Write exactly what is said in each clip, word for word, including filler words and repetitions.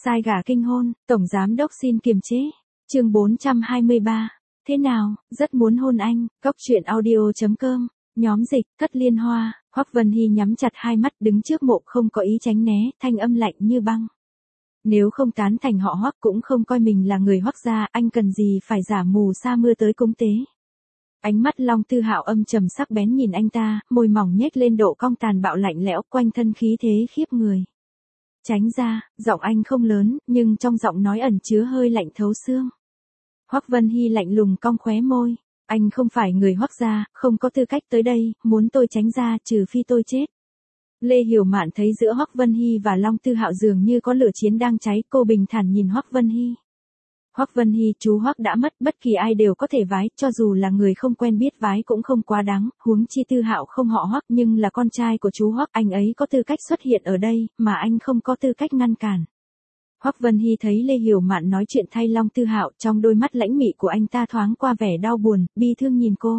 Sai gả kinh hôn, tổng giám đốc xin kiềm chế. Chương bốn trăm hai mươi ba. Thế nào, rất muốn hôn anh. Cóc truyện audio chấm com. Nhóm dịch, Thất Liên Hoa. Hoắc Vân Hy nhắm chặt hai mắt đứng trước mộ không có ý tránh né, thanh âm lạnh như băng. Nếu không tán thành họ Hoắc cũng không coi mình là người Hoắc gia, anh cần gì phải giả mù sa mưa tới cúng tế. Ánh mắt Long Tư Hạo âm trầm sắc bén nhìn anh ta, môi mỏng nhếch lên độ cong tàn bạo lạnh lẽo, quanh thân khí thế khiếp người. Tránh ra, giọng anh không lớn, nhưng trong giọng nói ẩn chứa hơi lạnh thấu xương. Hoắc Vân Hy lạnh lùng cong khóe môi, anh không phải người Hoắc gia, không có tư cách tới đây, muốn tôi tránh ra trừ phi tôi chết. Lê Hiểu Mạn thấy giữa Hoắc Vân Hy và Long Tư Hạo dường như có lửa chiến đang cháy, cô bình thản nhìn Hoắc Vân Hy. Hoắc Vân Hy, chú Hoắc đã mất, bất kỳ ai đều có thể vái, cho dù là người không quen biết vái cũng không quá đáng, huống chi Tư Hạo không họ Hoắc nhưng là con trai của chú Hoắc, anh ấy có tư cách xuất hiện ở đây, mà anh không có tư cách ngăn cản. Hoắc Vân Hy thấy Lê Hiểu Mạn nói chuyện thay Long Tư Hạo, trong đôi mắt lãnh mị của anh ta thoáng qua vẻ đau buồn, bi thương nhìn cô.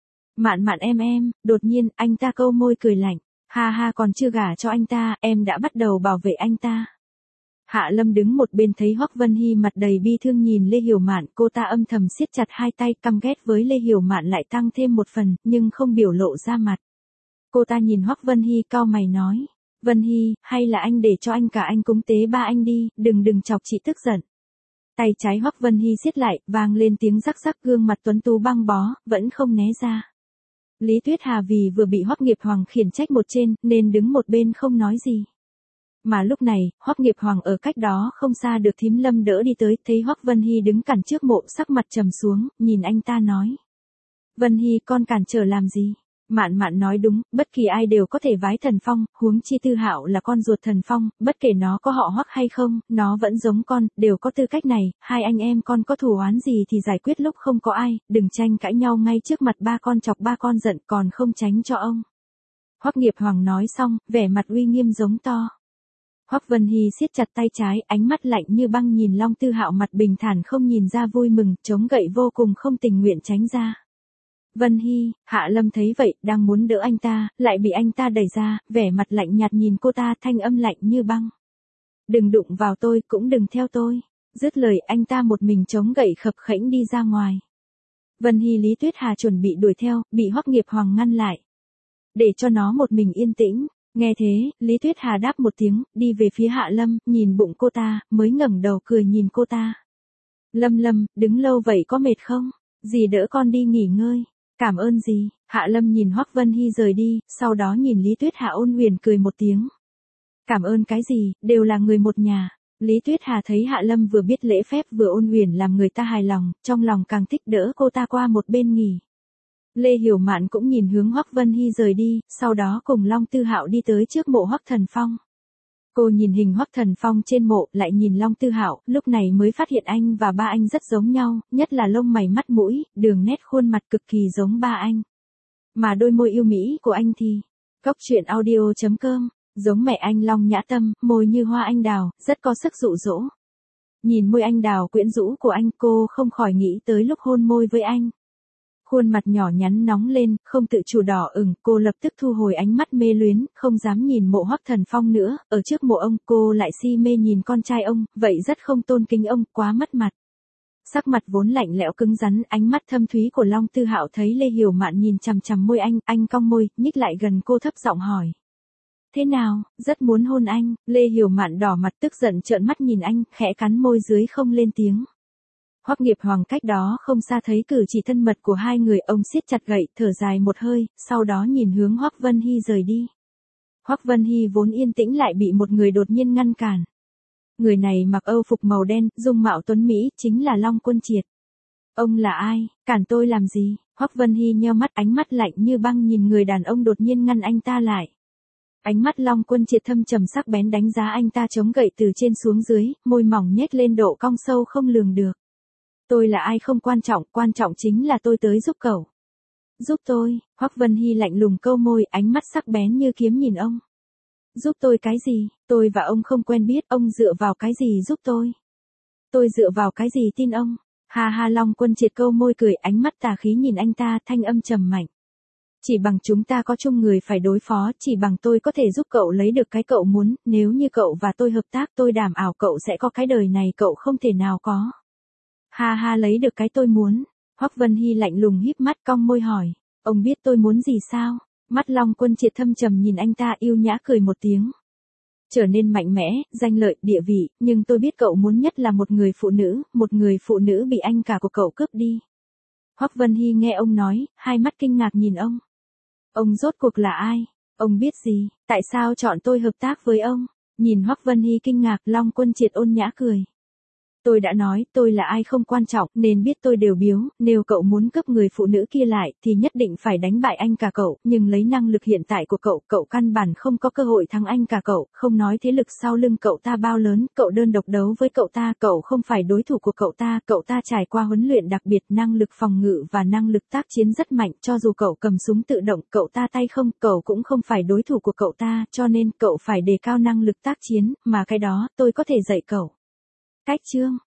Mạn Mạn em em, đột nhiên, anh ta câu môi cười lạnh, ha ha, còn chưa gả cho anh ta, em đã bắt đầu bảo vệ anh ta. Hạ Lâm đứng một bên thấy Hoắc Vân Hy mặt đầy bi thương nhìn Lê Hiểu Mạn, cô ta âm thầm siết chặt hai tay, căm ghét với Lê Hiểu Mạn lại tăng thêm một phần, nhưng không biểu lộ ra mặt. Cô ta nhìn Hoắc Vân Hy cau mày nói, Vân Hy, hay là anh để cho anh cả anh cúng tế ba anh đi, đừng đừng chọc chị tức giận. Tay trái Hoắc Vân Hy siết lại, vang lên tiếng rắc rắc, gương mặt tuấn tú băng bó, vẫn không né ra. Lý Tuyết Hà vì vừa bị Hoắc Nghiệp Hoàng khiển trách một trên, nên đứng một bên không nói gì. Mà lúc này, Hoắc Nghiệp Hoàng ở cách đó không xa được Thím Lâm đỡ đi tới, thấy Hoắc Vân Hy đứng cản trước mộ, sắc mặt trầm xuống, nhìn anh ta nói. Vân Hy, con cản trở làm gì? Mạn Mạn nói đúng, bất kỳ ai đều có thể vái Thần Phong, huống chi Tư Hạo là con ruột Thần Phong, bất kể nó có họ Hoắc hay không, nó vẫn giống con, đều có tư cách này, hai anh em con có thù oán gì thì giải quyết lúc không có ai, đừng tranh cãi nhau ngay trước mặt ba con, chọc ba con giận còn không tránh cho ông. Hoắc Nghiệp Hoàng nói xong, vẻ mặt uy nghiêm giống to. Hoắc Vân Hy siết chặt tay trái, ánh mắt lạnh như băng nhìn Long Tư Hạo, mặt bình thản không nhìn ra vui mừng, chống gậy vô cùng không tình nguyện tránh ra. Vân Hy, Hạ Lâm thấy vậy, đang muốn đỡ anh ta, lại bị anh ta đẩy ra, vẻ mặt lạnh nhạt nhìn cô ta, thanh âm lạnh như băng. Đừng đụng vào tôi, cũng đừng theo tôi. Dứt lời, anh ta một mình chống gậy khập khẽnh đi ra ngoài. Vân Hy, Lý Tuyết Hà chuẩn bị đuổi theo, bị Hoắc Nghiệp Hoàng ngăn lại. Để cho nó một mình yên tĩnh. Nghe thế, Lý Tuyết Hà đáp một tiếng, đi về phía Hạ Lâm, nhìn bụng cô ta, mới ngẩng đầu cười nhìn cô ta. Lâm Lâm, đứng lâu vậy có mệt không? Dì đỡ con đi nghỉ ngơi. Cảm ơn gì? Hạ Lâm nhìn Hoắc Vân Hy rời đi, sau đó nhìn Lý Tuyết Hà ôn huyền cười một tiếng. Cảm ơn cái gì, đều là người một nhà. Lý Tuyết Hà thấy Hạ Lâm vừa biết lễ phép vừa ôn huyền làm người ta hài lòng, trong lòng càng thích đỡ cô ta qua một bên nghỉ. Lê Hiểu Mạn cũng nhìn hướng Hoắc Vân Hy rời đi, sau đó cùng Long Tư Hạo đi tới trước mộ Hoắc Thần Phong. Cô nhìn hình Hoắc Thần Phong trên mộ, lại nhìn Long Tư Hạo, lúc này mới phát hiện anh và ba anh rất giống nhau, nhất là lông mày mắt mũi, đường nét khuôn mặt cực kỳ giống ba anh. Mà đôi môi yêu mỹ của anh thì, Cóc truyện audio chấm com, giống mẹ anh Long Nhã Tâm, môi như hoa anh đào, rất có sức dụ dỗ. Nhìn môi anh đào quyến rũ của anh, cô không khỏi nghĩ tới lúc hôn môi với anh. Khuôn mặt nhỏ nhắn nóng lên, không tự chủ đỏ ửng, cô lập tức thu hồi ánh mắt mê luyến, không dám nhìn mộ Hoắc Thần Phong nữa, ở trước mộ ông, cô lại si mê nhìn con trai ông, vậy rất không tôn kính ông, quá mất mặt. Sắc mặt vốn lạnh lẽo cứng rắn, ánh mắt thâm thúy của Long Tư Hạo thấy Lê Hiểu Mạn nhìn chằm chằm môi anh, anh cong môi, nhích lại gần cô thấp giọng hỏi. Thế nào, rất muốn hôn anh, Lê Hiểu Mạn đỏ mặt tức giận trợn mắt nhìn anh, khẽ cắn môi dưới không lên tiếng. Hoắc Nghiệp Hoàng cách đó không xa thấy cử chỉ thân mật của hai người, ông siết chặt gậy, thở dài một hơi, sau đó nhìn hướng Hoắc Vân Hy rời đi. Hoắc Vân Hy vốn yên tĩnh lại bị một người đột nhiên ngăn cản. Người này mặc âu phục màu đen, dung mạo tuấn mỹ, chính là Long Quân Triệt. Ông là ai, cản tôi làm gì? Hoắc Vân Hy nheo mắt, ánh mắt lạnh như băng nhìn người đàn ông đột nhiên ngăn anh ta lại. Ánh mắt Long Quân Triệt thâm trầm sắc bén đánh giá anh ta chống gậy từ trên xuống dưới, môi mỏng nhếch lên độ cong sâu không lường được. Tôi là ai không quan trọng, quan trọng chính là tôi tới giúp cậu. Giúp tôi, Hoắc Vân Hy lạnh lùng câu môi, ánh mắt sắc bén như kiếm nhìn ông. Giúp tôi cái gì, tôi và ông không quen biết, ông dựa vào cái gì giúp tôi? Tôi dựa vào cái gì tin ông? Ha ha, Long Quân Triệt câu môi cười, ánh mắt tà khí nhìn anh ta, thanh âm trầm mạnh. Chỉ bằng chúng ta có chung người phải đối phó, chỉ bằng tôi có thể giúp cậu lấy được cái cậu muốn, nếu như cậu và tôi hợp tác tôi đảm bảo cậu sẽ có cái đời này cậu không thể nào có. Ha ha, lấy được cái tôi muốn. Hoắc Vân Hy lạnh lùng híp mắt cong môi hỏi, ông biết tôi muốn gì sao? Mắt Long Quân Triệt thâm trầm nhìn anh ta yêu nhã cười một tiếng. Trở nên mạnh mẽ, danh lợi, địa vị, nhưng tôi biết cậu muốn nhất là một người phụ nữ, một người phụ nữ bị anh cả của cậu cướp đi. Hoắc Vân Hy nghe ông nói, hai mắt kinh ngạc nhìn ông. Ông rốt cuộc là ai? Ông biết gì? Tại sao chọn tôi hợp tác với ông? Nhìn Hoắc Vân Hy kinh ngạc, Long Quân Triệt ôn nhã cười. Tôi đã nói, tôi là ai không quan trọng, nên biết tôi đều biếu, nếu cậu muốn cướp người phụ nữ kia lại, thì nhất định phải đánh bại anh cả cậu, nhưng lấy năng lực hiện tại của cậu, cậu căn bản không có cơ hội thắng anh cả cậu, không nói thế lực sau lưng cậu ta bao lớn, cậu đơn độc đấu với cậu ta, cậu không phải đối thủ của cậu ta, cậu ta trải qua huấn luyện đặc biệt, năng lực phòng ngự và năng lực tác chiến rất mạnh, cho dù cậu cầm súng tự động, cậu ta tay không, cậu cũng không phải đối thủ của cậu ta, cho nên cậu phải đề cao năng lực tác chiến, mà cái đó, tôi có thể dạy cậu. Cách chương